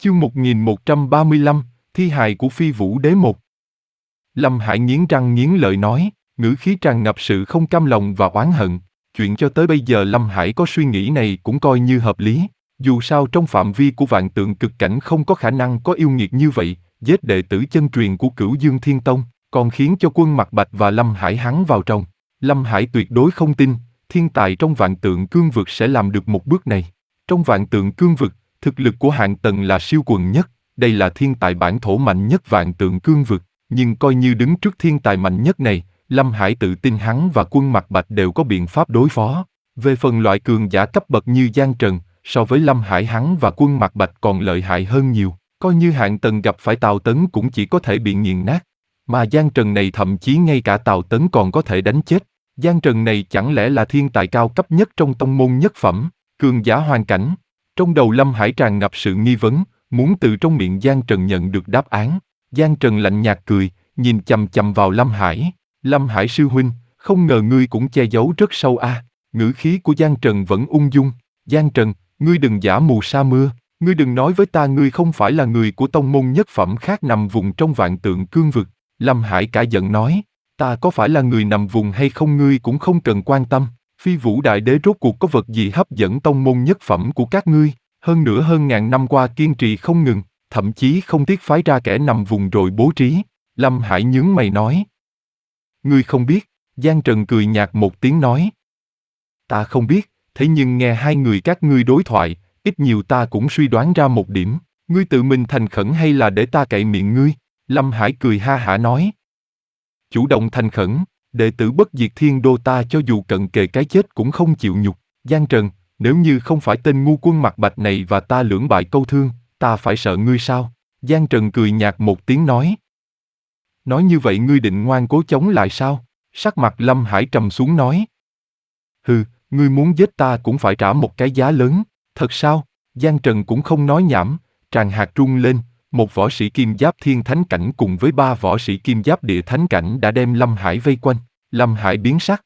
Chương 1135, Thi hài của Phi Vũ Đế 1. Lâm Hải nghiến răng nghiến lợi nói, ngữ khí tràn ngập sự không cam lòng và oán hận. Chuyện cho tới bây giờ Lâm Hải có suy nghĩ này cũng coi như hợp lý. Dù sao trong phạm vi của vạn tượng cực cảnh không có khả năng có yêu nghiệt như vậy, giết đệ tử chân truyền của Cửu Dương Thiên Tông, còn khiến cho Quân Mặc Bạch và Lâm Hải hắn vào trong. Lâm Hải tuyệt đối không tin, thiên tài trong vạn tượng cương vực sẽ làm được một bước này. Trong vạn tượng cương vực, thực lực của hạng tầng là siêu quần nhất, đây là thiên tài bản thổ mạnh nhất vạn tượng cương vực, nhưng coi như đứng trước thiên tài mạnh nhất này, Lâm Hải tự tin hắn và Quân Mặc Bạch đều có biện pháp đối phó. Về phần loại cường giả cấp bậc như Giang Trần, so với Lâm Hải hắn và Quân Mặc Bạch còn lợi hại hơn nhiều, coi như hạng tầng gặp phải Tào Tấn cũng chỉ có thể bị nghiền nát. Mà Giang Trần này thậm chí ngay cả Tào Tấn còn có thể đánh chết. Giang Trần này chẳng lẽ là thiên tài cao cấp nhất trong tông môn nhất phẩm, cường giả hoàn cảnh? Trong đầu Lâm Hải tràn ngập sự nghi vấn, muốn từ trong miệng Giang Trần nhận được đáp án. Giang Trần lạnh nhạt cười, nhìn chằm chằm vào Lâm Hải. Lâm Hải sư huynh, không ngờ ngươi cũng che giấu rất sâu a. Ngữ khí của Giang Trần vẫn ung dung. Giang Trần, ngươi đừng giả mù sa mưa, ngươi đừng nói với ta ngươi không phải là người của tông môn nhất phẩm khác nằm vùng trong vạn tượng cương vực. Lâm Hải cả giận nói, ta có phải là người nằm vùng hay không ngươi cũng không cần quan tâm. Phi Vũ Đại Đế rốt cuộc có vật gì hấp dẫn tông môn nhất phẩm của các ngươi, hơn nữa hơn ngàn năm qua kiên trì không ngừng, thậm chí không tiếc phái ra kẻ nằm vùng rồi bố trí. Lâm Hải nhướng mày nói. Ngươi không biết, Giang Trần cười nhạt một tiếng nói. Ta không biết, thế nhưng nghe hai người các ngươi đối thoại, ít nhiều ta cũng suy đoán ra một điểm, ngươi tự mình thành khẩn hay là để ta cậy miệng ngươi? Lâm Hải cười ha hả nói. Chủ động thành khẩn, đệ tử Bất Diệt Thiên Đô ta cho dù cận kề cái chết cũng không chịu nhục. Giang Trần, nếu như không phải tên ngu Quân Mặc Bạch này và ta lưỡng bại câu thương, ta phải sợ ngươi sao? Giang Trần cười nhạt một tiếng nói. Nói như vậy ngươi định ngoan cố chống lại sao? Sắc mặt Lâm Hải trầm xuống nói. Hừ, ngươi muốn giết ta cũng phải trả một cái giá lớn, thật sao? Giang Trần cũng không nói nhảm, tràn hạt rung lên, một võ sĩ kim giáp thiên thánh cảnh cùng với 3 võ sĩ kim giáp địa thánh cảnh đã đem Lâm Hải vây quanh. Lâm Hải biến sắc.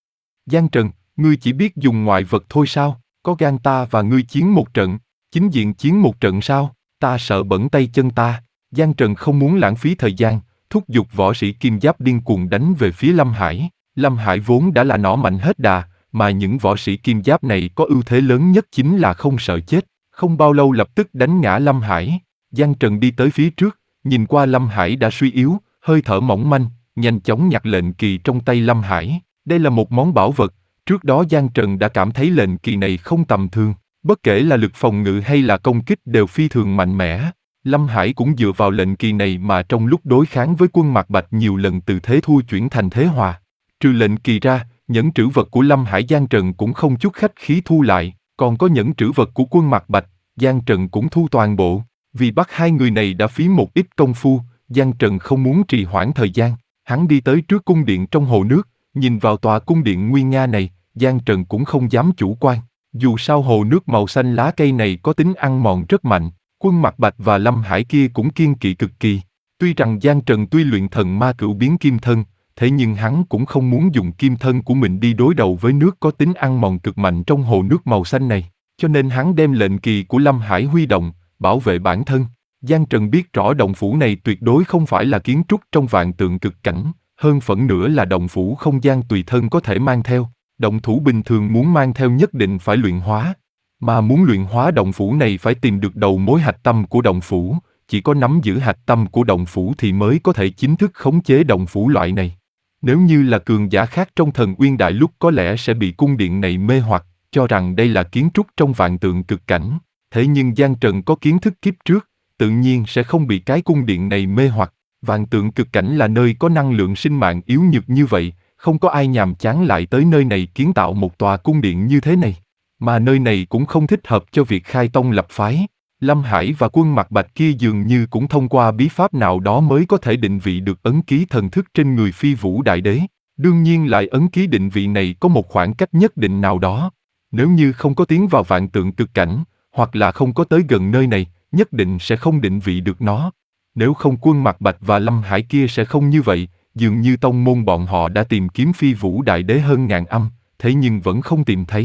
Giang Trần, ngươi chỉ biết dùng ngoại vật thôi sao? Có gan ta và ngươi chiến một trận, chính diện chiến một trận sao? Ta sợ bẩn tay chân ta. Giang Trần không muốn lãng phí thời gian, thúc giục võ sĩ kim giáp điên cuồng đánh về phía Lâm Hải. Lâm Hải vốn đã là nỏ mạnh hết đà, mà những võ sĩ kim giáp này có ưu thế lớn nhất chính là không sợ chết. Không bao lâu lập tức đánh ngã Lâm Hải. Giang Trần đi tới phía trước, nhìn qua Lâm Hải đã suy yếu, hơi thở mỏng manh, nhanh chóng nhặt lệnh kỳ trong tay Lâm Hải. Đây là một món bảo vật, trước đó Giang Trần đã cảm thấy lệnh kỳ này không tầm thường, bất kể là lực phòng ngự hay là công kích đều phi thường mạnh mẽ. Lâm Hải cũng dựa vào lệnh kỳ này mà trong lúc đối kháng với Quân Mặc Bạch nhiều lần từ thế thua chuyển thành thế hòa. Trừ lệnh kỳ ra, nhẫn trữ vật của Lâm Hải Giang Trần cũng không chút khách khí thu lại, còn có nhẫn trữ vật của Quân Mặc Bạch, Giang Trần cũng thu toàn bộ. Vì bắt hai người này đã phí một ít công phu, Giang Trần không muốn trì hoãn thời gian. Hắn đi tới trước cung điện trong hồ nước, nhìn vào tòa cung điện nguy nga này, Giang Trần cũng không dám chủ quan. Dù sao hồ nước màu xanh lá cây này có tính ăn mòn rất mạnh, Quân Mặc Bạch và Lâm Hải kia cũng kiêng kỵ cực kỳ. Tuy rằng Giang Trần tuy luyện thần ma cửu biến kim thân, thế nhưng hắn cũng không muốn dùng kim thân của mình đi đối đầu với nước có tính ăn mòn cực mạnh trong hồ nước màu xanh này. Cho nên hắn đem lệnh kỳ của Lâm Hải huy động, bảo vệ bản thân. Giang Trần biết rõ động phủ này tuyệt đối không phải là kiến trúc trong vạn tượng cực cảnh, hơn phần nữa là động phủ không gian tùy thân có thể mang theo. Động thủ bình thường muốn mang theo nhất định phải luyện hóa. Mà muốn luyện hóa động phủ này phải tìm được đầu mối hạch tâm của động phủ, chỉ có nắm giữ hạch tâm của động phủ thì mới có thể chính thức khống chế động phủ loại này. Nếu như là cường giả khác trong Thần Uyên Đại Lục có lẽ sẽ bị cung điện này mê hoặc, cho rằng đây là kiến trúc trong vạn tượng cực cảnh. Thế nhưng Giang Trần có kiến thức kiếp trước, tự nhiên sẽ không bị cái cung điện này mê hoặc. Vạn tượng cực cảnh là nơi có năng lượng sinh mạng yếu nhược như vậy, không có ai nhàm chán lại tới nơi này kiến tạo một tòa cung điện như thế này. Mà nơi này cũng không thích hợp cho việc khai tông lập phái. Lâm Hải và Quân Mặc Bạch kia dường như cũng thông qua bí pháp nào đó mới có thể định vị được ấn ký thần thức trên người Phi Vũ Đại Đế. Đương nhiên lại ấn ký định vị này có một khoảng cách nhất định nào đó. Nếu như không có tiến vào vạn tượng cực cảnh, hoặc là không có tới gần nơi này, nhất định sẽ không định vị được nó. Nếu không Quân Mặc Bạch và Lâm Hải kia sẽ không như vậy, dường như tông môn bọn họ đã tìm kiếm Phi Vũ Đại Đế hơn ngàn âm, thế nhưng vẫn không tìm thấy.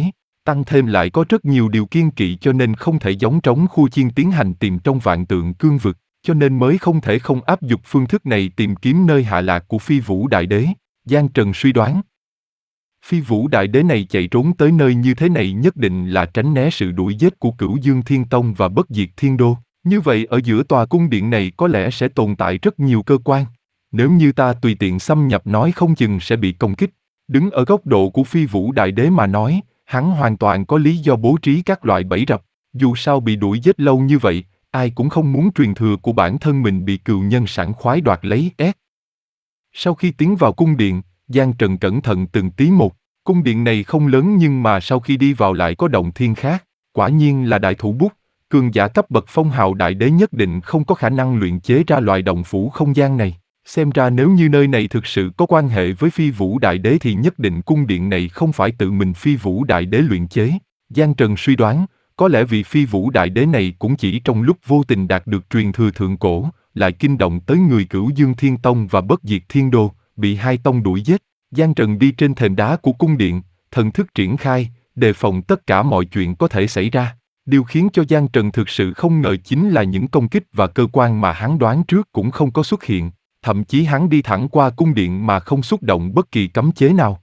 Tăng thêm lại có rất nhiều điều kiêng kỵ cho nên không thể giống trống khu chiên tiến hành tìm trong vạn tượng cương vực, cho nên mới không thể không áp dụng phương thức này tìm kiếm nơi hạ lạc của Phi Vũ Đại Đế. Giang Trần suy đoán. Phi Vũ Đại Đế này chạy trốn tới nơi như thế này nhất định là tránh né sự đuổi giết của Cửu Dương Thiên Tông và Bất Diệt Thiên Đô. Như vậy ở giữa tòa cung điện này có lẽ sẽ tồn tại rất nhiều cơ quan. Nếu như ta tùy tiện xâm nhập nói không chừng sẽ bị công kích. Đứng ở góc độ của Phi Vũ Đại Đế mà nói, hắn hoàn toàn có lý do bố trí các loại bẫy rập. Dù sao bị đuổi giết lâu như vậy, ai cũng không muốn truyền thừa của bản thân mình bị cừu nhân sảng khoái đoạt lấy. Sau khi tiến vào cung điện, Giang Trần cẩn thận từng tí một. Cung điện này không lớn nhưng mà sau khi đi vào lại có động thiên khác. Quả nhiên là đại thủ bút, cường giả cấp bậc phong hào đại đế nhất định không có khả năng luyện chế ra loại động phủ không gian này. Xem ra nếu như nơi này thực sự có quan hệ với Phi Vũ Đại Đế thì nhất định cung điện này không phải tự mình Phi Vũ Đại Đế luyện chế. Giang Trần suy đoán, có lẽ vị Phi Vũ Đại Đế này cũng chỉ trong lúc vô tình đạt được truyền thừa thượng cổ, lại kinh động tới người Cửu Dương Thiên Tông và Bất Diệt Thiên Đô, bị hai tông đuổi giết. Giang Trần đi trên thềm đá của cung điện, thần thức triển khai, đề phòng tất cả mọi chuyện có thể xảy ra. Điều khiến cho Giang Trần thực sự không ngờ chính là những công kích và cơ quan mà hắn đoán trước cũng không có xuất hiện. Thậm chí hắn đi thẳng qua cung điện mà không xúc động bất kỳ cấm chế nào.